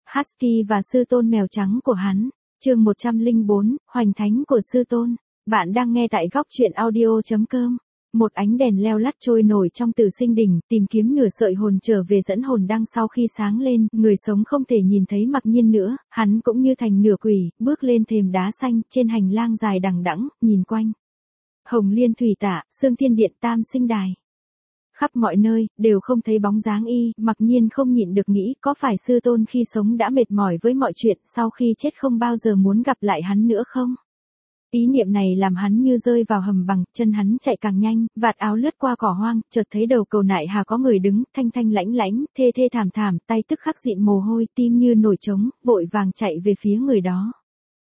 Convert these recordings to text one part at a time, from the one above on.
Husky và sư tôn mèo trắng của hắn. Chương 104, Hoành thánh của sư tôn. Bạn đang nghe tại góc truyện audio.com. Một ánh đèn leo lắt trôi nổi trong Tử Sinh Đỉnh, tìm kiếm nửa sợi hồn trở về dẫn hồn đăng. Sau khi sáng lên, người sống không thể nhìn thấy Mặc Nhiên nữa, hắn cũng như thành nửa quỷ, bước lên thềm đá xanh, trên hành lang dài đằng đẵng, nhìn quanh. Hồng Liên Thủy Tạ, Xương Thiên Điện, Tam Sinh Đài. Khắp mọi nơi, đều không thấy bóng dáng y, Mặc Nhiên không nhịn được nghĩ có phải sư tôn khi sống đã mệt mỏi với mọi chuyện, sau khi chết không bao giờ muốn gặp lại hắn nữa không? Ý niệm này làm hắn như rơi vào hầm băng, chân hắn chạy càng nhanh, vạt áo lướt qua cỏ hoang, chợt thấy đầu cầu Nại Hà có người đứng, thanh thanh lãnh lãnh, thê thê thảm thảm, tay tức khắc dịn mồ hôi, tim như nổi trống, vội vàng chạy về phía người đó.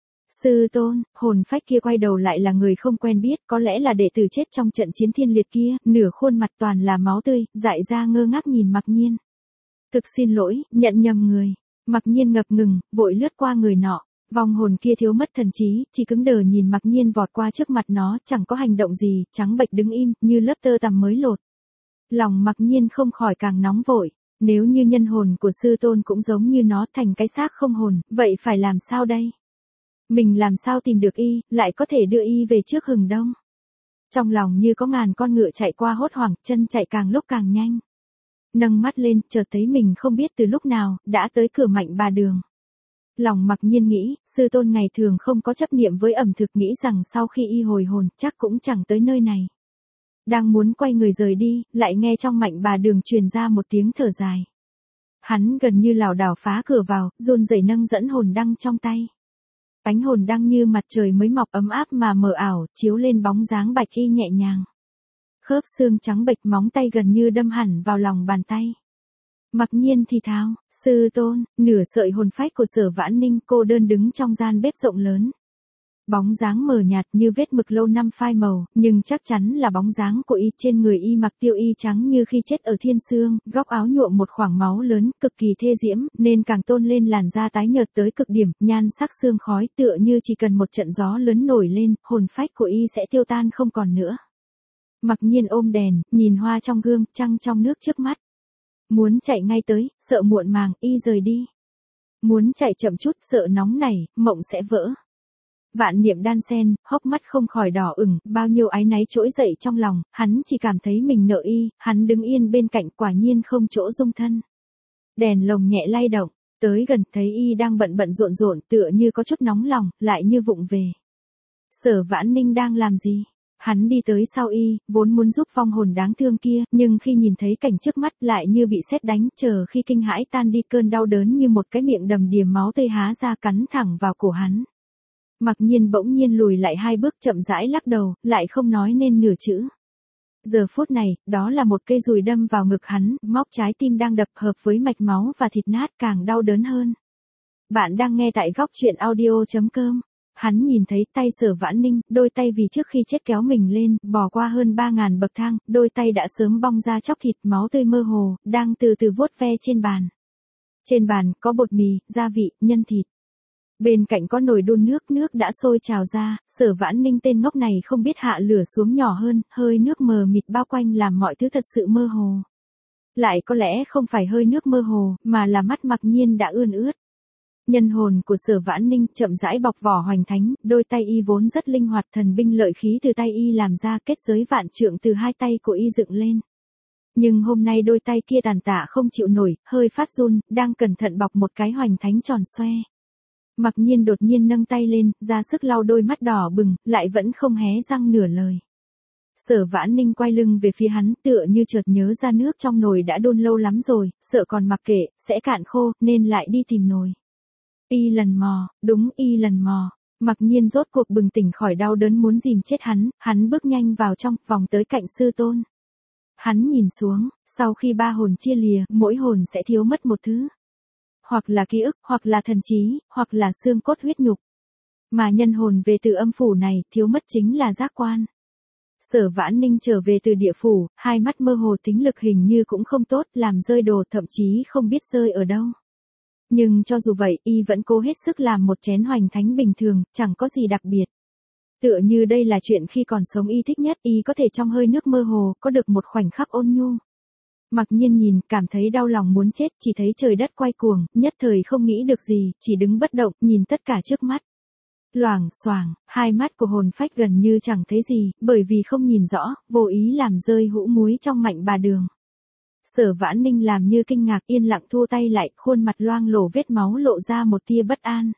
Sư tôn, hồn phách kia quay đầu lại là người không quen biết, có lẽ là đệ tử chết trong trận chiến thiên liệt kia, nửa khuôn mặt toàn là máu tươi, dại ra ngơ ngác nhìn Mặc Nhiên. Thực xin lỗi, nhận nhầm người. Mặc Nhiên ngập ngừng, vội lướt qua người nọ. Vong hồn kia thiếu mất thần trí, chỉ cứng đờ nhìn Mặc Nhiên vọt qua trước mặt nó, chẳng có hành động gì, trắng bệch đứng im, như lớp tơ tằm mới lột. Lòng Mặc Nhiên không khỏi càng nóng vội, nếu như nhân hồn của sư tôn cũng giống như nó thành cái xác không hồn, vậy phải làm sao đây? Mình làm sao tìm được y, lại có thể đưa y về trước hừng đông? Trong lòng như có ngàn con ngựa chạy qua hốt hoảng, chân chạy càng lúc càng nhanh. Nâng mắt lên, chợt thấy mình không biết từ lúc nào, đã tới cửa Mạnh Bà Đường. Lòng Mặc Nhiên nghĩ, sư tôn ngày thường không có chấp niệm với ẩm thực, nghĩ rằng sau khi y hồi hồn, chắc cũng chẳng tới nơi này. Đang muốn quay người rời đi, lại nghe trong Mạnh Bà Đường truyền ra một tiếng thở dài. Hắn gần như lảo đảo phá cửa vào, run rẩy nâng dẫn hồn đăng trong tay. Ánh hồn đăng như mặt trời mới mọc ấm áp mà mờ ảo, chiếu lên bóng dáng bạch y nhẹ nhàng. Khớp xương trắng bệch, móng tay gần như đâm hẳn vào lòng bàn tay. Mặc Nhiên thì thào, sư tôn, nửa sợi hồn phách của Sở Vãn Ninh cô đơn đứng trong gian bếp rộng lớn. Bóng dáng mờ nhạt như vết mực lâu năm phai màu, nhưng chắc chắn là bóng dáng của y. Trên người y mặc tiêu y trắng như khi chết ở thiên sương, góc áo nhuộm một khoảng máu lớn, cực kỳ thê diễm, nên càng tôn lên làn da tái nhợt tới cực điểm, nhan sắc sương khói, tựa như chỉ cần một trận gió lớn nổi lên, hồn phách của y sẽ tiêu tan không còn nữa. Mặc Nhiên ôm đèn, nhìn hoa trong gương, trăng trong nước trước mắt. Muốn chạy ngay tới, sợ muộn màng, y rời đi. Muốn chạy chậm chút, sợ nóng nảy, mộng sẽ vỡ. Vạn niệm đan xen, hốc mắt không khỏi đỏ ửng, bao nhiêu áy náy trỗi dậy trong lòng, hắn chỉ cảm thấy mình nợ y, hắn đứng yên bên cạnh, quả nhiên không chỗ dung thân. Đèn lồng nhẹ lay động, tới gần thấy y đang bận bận rộn rộn, tựa như có chút nóng lòng, lại như vụng về. Sở Vãn Ninh đang làm gì? Hắn đi tới sau y, vốn muốn giúp vong hồn đáng thương kia, nhưng khi nhìn thấy cảnh trước mắt lại như bị sét đánh, chờ khi kinh hãi tan đi, cơn đau đớn như một cái miệng đầm đìa máu tươi há ra cắn thẳng vào cổ hắn. Mặc Nhiên bỗng nhiên lùi lại 2 bước, chậm rãi lắc đầu, lại không nói nên nửa chữ. Giờ phút này, đó là một cây dùi đâm vào ngực hắn, móc trái tim đang đập hợp với mạch máu và thịt nát, càng đau đớn hơn. Bạn đang nghe tại góc truyện audio.com. Hắn nhìn thấy tay Sở Vãn Ninh, đôi tay vì trước khi chết kéo mình lên, bò qua hơn 3.000 bậc thang, đôi tay đã sớm bong ra chóc thịt, máu tươi mơ hồ, đang từ từ vuốt ve trên bàn. Trên bàn, có bột mì, gia vị, nhân thịt. Bên cạnh có nồi đun nước, nước đã sôi trào ra, Sở Vãn Ninh tên ngốc này không biết hạ lửa xuống nhỏ hơn, hơi nước mờ mịt bao quanh làm mọi thứ thật sự mơ hồ. Lại có lẽ không phải hơi nước mơ hồ, mà là mắt Mặc Nhiên đã ươn ướt. Nhân hồn của Sở Vãn Ninh chậm rãi bọc vỏ hoành thánh, đôi tay y vốn rất linh hoạt, thần binh lợi khí từ tay y làm ra, kết giới vạn trượng từ 2 tay của y dựng lên. Nhưng hôm nay đôi tay kia tàn tạ không chịu nổi, hơi phát run, đang cẩn thận bọc một cái hoành thánh tròn xoe. Mặc Nhiên đột nhiên nâng tay lên, ra sức lau đôi mắt đỏ bừng, lại vẫn không hé răng nửa lời. Sở Vãn Ninh quay lưng về phía hắn, tựa như chợt nhớ ra nước trong nồi đã đun lâu lắm rồi, sợ còn mặc kệ, sẽ cạn khô, nên lại đi tìm nồi. Y lần mò, đúng y lần mò. Mặc Nhiên rốt cuộc bừng tỉnh khỏi đau đớn muốn dìm chết hắn bước nhanh vào trong, vòng tới cạnh sư tôn. Hắn nhìn xuống, sau khi 3 hồn chia lìa, mỗi hồn sẽ thiếu mất một thứ. Hoặc là ký ức, hoặc là thần trí, hoặc là xương cốt huyết nhục. Mà nhân hồn về từ âm phủ này, thiếu mất chính là giác quan. Sở Vãn Ninh trở về từ địa phủ, 2 mắt mơ hồ, tính lực hình như cũng không tốt, làm rơi đồ, thậm chí không biết rơi ở đâu. Nhưng cho dù vậy, y vẫn cố hết sức làm một chén hoành thánh bình thường, chẳng có gì đặc biệt. Tựa như đây là chuyện khi còn sống y thích nhất, y có thể trong hơi nước mơ hồ, có được một khoảnh khắc ôn nhu. Mặc Nhiên nhìn, cảm thấy đau lòng muốn chết, chỉ thấy trời đất quay cuồng, nhất thời không nghĩ được gì, chỉ đứng bất động, nhìn tất cả trước mắt. Loảng xoảng, hai mắt của hồn phách gần như chẳng thấy gì, bởi vì không nhìn rõ, vô ý làm rơi hũ muối trong mạnh bà đường. Sở Vãn Ninh làm như kinh ngạc, yên lặng thu tay lại, khuôn mặt loang lổ vết máu lộ ra một tia bất an.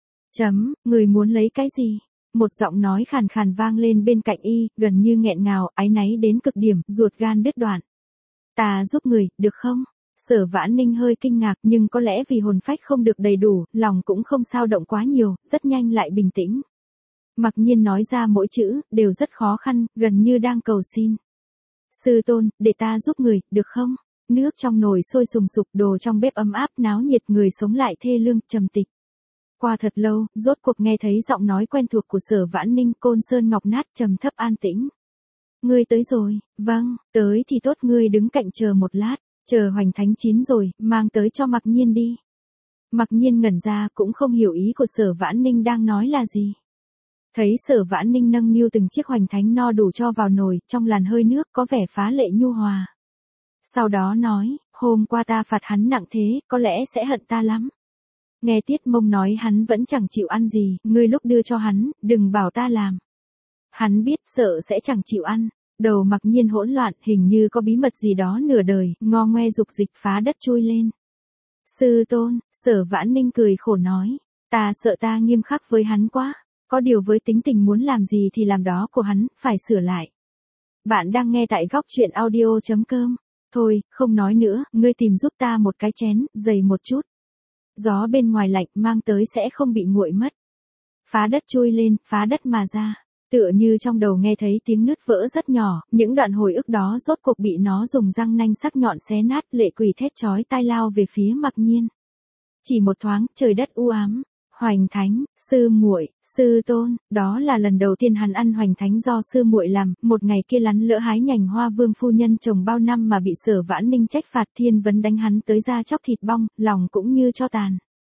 Người muốn lấy cái gì? Một giọng nói khàn khàn vang lên bên cạnh y, gần như nghẹn ngào, áy náy đến cực điểm, ruột gan đứt đoạn. Ta giúp người, được không? Sở Vãn Ninh hơi kinh ngạc, nhưng có lẽ vì hồn phách không được đầy đủ, lòng cũng không sao động quá nhiều, rất nhanh lại bình tĩnh. Mặc Nhiên nói ra mỗi chữ, đều rất khó khăn, gần như đang cầu xin. Sư tôn, để ta giúp người, được không? Nước trong nồi sôi sùng sục, đồ trong bếp ấm áp, náo nhiệt, người sống lại thê lương, trầm tịch. Qua thật lâu, rốt cuộc nghe thấy giọng nói quen thuộc của Sở Vãn Ninh, côn sơn ngọc nát, trầm thấp an tĩnh. Ngươi tới rồi, vâng, tới thì tốt, ngươi đứng cạnh chờ một lát, chờ hoành thánh chín rồi, mang tới cho Mặc Nhiên đi. Mặc Nhiên ngẩn ra, cũng không hiểu ý của Sở Vãn Ninh đang nói là gì. Thấy Sở Vãn Ninh nâng niu từng chiếc hoành thánh no đủ cho vào nồi, trong làn hơi nước có vẻ phá lệ nhu hòa. Sau đó nói, hôm qua ta phạt hắn nặng thế, có lẽ sẽ hận ta lắm. Nghe Tiết Mông nói hắn vẫn chẳng chịu ăn gì, ngươi lúc đưa cho hắn, đừng bảo ta làm. Hắn biết sợ sẽ chẳng chịu ăn. Đầu Mặc Nhiên hỗn loạn, hình như có bí mật gì đó nửa đời, ngo ngoe dục dịch phá đất chui lên. Sư tôn, Sở Vãn Ninh cười khổ nói, ta sợ ta nghiêm khắc với hắn quá, có điều với tính tình muốn làm gì thì làm đó của hắn, phải sửa lại. Bạn đang nghe tại góc truyện audio.com. Thôi, không nói nữa, ngươi tìm giúp ta một cái chén, dày một chút. Gió bên ngoài lạnh, mang tới sẽ không bị nguội mất. Phá đất chui lên, phá đất mà ra. Tựa như trong đầu nghe thấy tiếng nứt vỡ rất nhỏ, những đoạn hồi ức đó rốt cuộc bị nó dùng răng nanh sắc nhọn xé nát, lệ quỷ thét chói tai lao về phía Mặc Nhiên. Chỉ một thoáng, trời đất u ám. Hoành thánh, sư muội, sư tôn, đó là lần đầu tiên hắn ăn hoành thánh do sư muội làm, một ngày kia lắn lỡ hái nhành hoa vương phu nhân trồng bao năm mà bị Sở Vãn Ninh trách phạt, thiên vấn đánh hắn tới da chóc thịt bong, lòng cũng như tro tàn.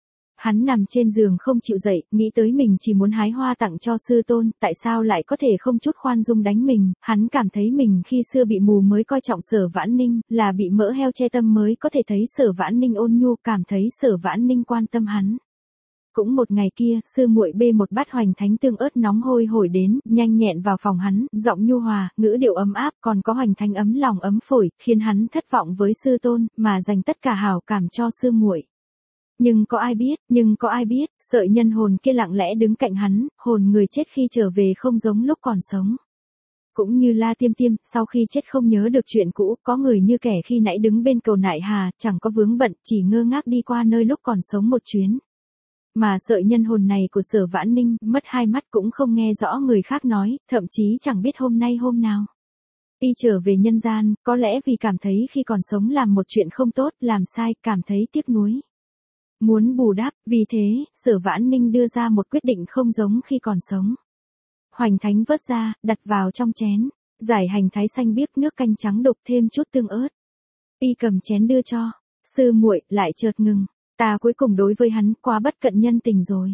Hắn nằm trên giường không chịu dậy, nghĩ tới mình chỉ muốn hái hoa tặng cho sư tôn, tại sao lại có thể không chút khoan dung đánh mình, hắn cảm thấy mình khi xưa bị mù mới coi trọng Sở Vãn Ninh, là bị mỡ heo che tâm mới có thể thấy Sở Vãn Ninh ôn nhu, cảm thấy Sở Vãn Ninh quan tâm hắn. Cũng một ngày kia, sư muội bê một bát hoành thánh tương ớt nóng hôi hổi đến, nhanh nhẹn vào phòng hắn, giọng nhu hòa, ngữ điệu ấm áp, còn có hoành thánh ấm lòng ấm phổi, khiến hắn thất vọng với sư tôn, mà dành tất cả hảo cảm cho sư muội. Nhưng có ai biết, sợi nhân hồn kia lặng lẽ đứng cạnh hắn, hồn người chết khi trở về không giống lúc còn sống. Cũng như La Tiêm Tiêm, sau khi chết không nhớ được chuyện cũ, có người như kẻ khi nãy đứng bên cầu nại hà, chẳng có vướng bận, chỉ ngơ ngác đi qua nơi lúc còn sống một chuyến. Mà sợi nhân hồn này của Sở Vãn Ninh, mất hai mắt cũng không nghe rõ người khác nói, thậm chí chẳng biết hôm nay hôm nào. Y trở về nhân gian, có lẽ vì cảm thấy khi còn sống làm một chuyện không tốt, làm sai, cảm thấy tiếc nuối. Muốn bù đắp, vì thế, Sở Vãn Ninh đưa ra một quyết định không giống khi còn sống. Hoành thánh vớt ra, đặt vào trong chén, giải hành thái xanh biếc, nước canh trắng đục, thêm chút tương ớt. Y cầm chén đưa cho, sư muội, lại chợt ngừng, ta cuối cùng đối với hắn quá bất cận nhân tình rồi.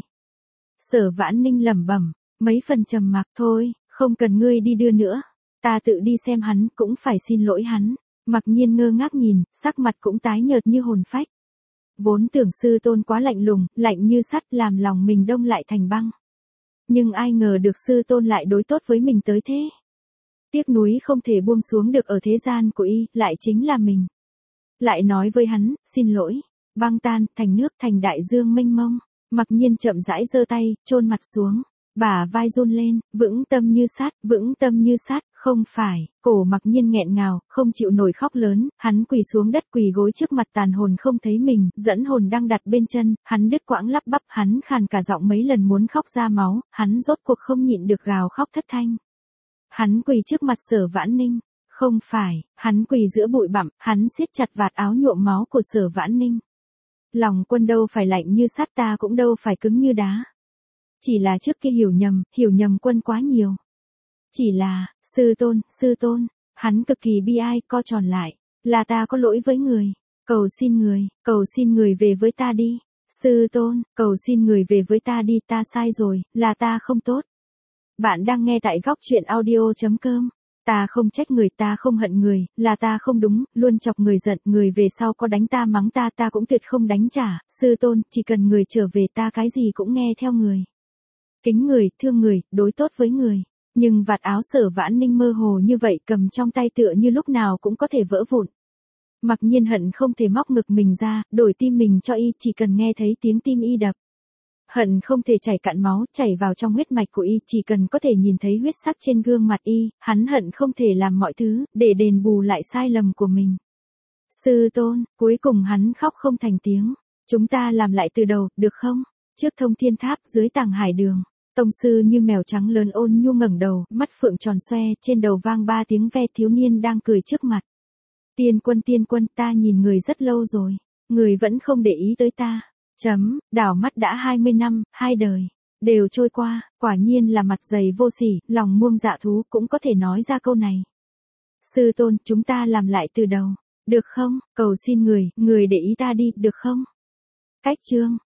Sở Vãn Ninh lẩm bẩm, mấy phần trầm mặc, thôi, không cần ngươi đi đưa nữa, ta tự đi xem hắn, cũng phải xin lỗi hắn. Mặc Nhiên ngơ ngác nhìn, sắc mặt cũng tái nhợt như hồn phách. Vốn tưởng sư tôn quá lạnh lùng, lạnh như sắt, làm lòng mình đông lại thành băng. Nhưng ai ngờ được sư tôn lại đối tốt với mình tới thế. Tiếc nuối không thể buông xuống được ở thế gian của y, lại chính là mình. Lại nói với hắn, xin lỗi, băng tan, thành nước, thành đại dương mênh mông. Mặc Nhiên chậm rãi giơ tay, chôn mặt xuống, bả vai run lên, vững tâm như sắt, không phải, cổ Mặc Nhiên nghẹn ngào, không chịu nổi khóc lớn, hắn quỳ xuống đất, quỳ gối trước mặt tàn hồn không thấy mình, dẫn hồn đang đặt bên chân, hắn đứt quãng lắp bắp, hắn khàn cả giọng mấy lần muốn khóc ra máu, hắn rốt cuộc không nhịn được gào khóc thất thanh. Hắn quỳ trước mặt Sở Vãn Ninh, không phải, hắn quỳ giữa bụi bặm, hắn siết chặt vạt áo nhuộm máu của Sở Vãn Ninh. Lòng quân đâu phải lạnh như sắt, ta cũng đâu phải cứng như đá. Chỉ là trước kia hiểu nhầm quân quá nhiều. Chỉ là, sư tôn, hắn cực kỳ bi ai, co tròn lại, là ta có lỗi với người, cầu xin người về với ta đi, sư tôn, cầu xin người về với ta đi, ta sai rồi, là ta không tốt. Bạn đang nghe tại góc truyện audio.com. Ta không trách người, ta không hận người, là ta không đúng, luôn chọc người giận, người về sau có đánh ta mắng ta ta cũng tuyệt không đánh trả, sư tôn, chỉ cần người trở về ta cái gì cũng nghe theo người. Kính người, thương người, đối tốt với người. Nhưng vạt áo Sở Vãn Ninh mơ hồ như vậy cầm trong tay tựa như lúc nào cũng có thể vỡ vụn. Mặc nhiên hận không thể móc ngực mình ra, đổi tim mình cho y, chỉ cần nghe thấy tiếng tim y đập. Hận không thể chảy cạn máu, chảy vào trong huyết mạch của y, chỉ cần có thể nhìn thấy huyết sắc trên gương mặt y, hắn hận không thể làm mọi thứ, để đền bù lại sai lầm của mình. Sư tôn, cuối cùng hắn khóc không thành tiếng. Chúng ta làm lại từ đầu, được không? Trước Thông Thiên Tháp, dưới Tàng Hải Đường. Tông sư như mèo trắng lớn ôn nhu ngẩng đầu, mắt phượng tròn xoe, trên đầu vang 3 tiếng ve, thiếu niên đang cười trước mặt. Tiên quân, ta nhìn người rất lâu rồi, người vẫn không để ý tới ta. Đảo mắt đã 20 năm, 2 đời, đều trôi qua, quả nhiên là mặt dày vô sỉ, lòng muông dạ thú cũng có thể nói ra câu này. Sư tôn, chúng ta làm lại từ đầu, được không? Cầu xin người để ý ta đi, được không? Cách chương.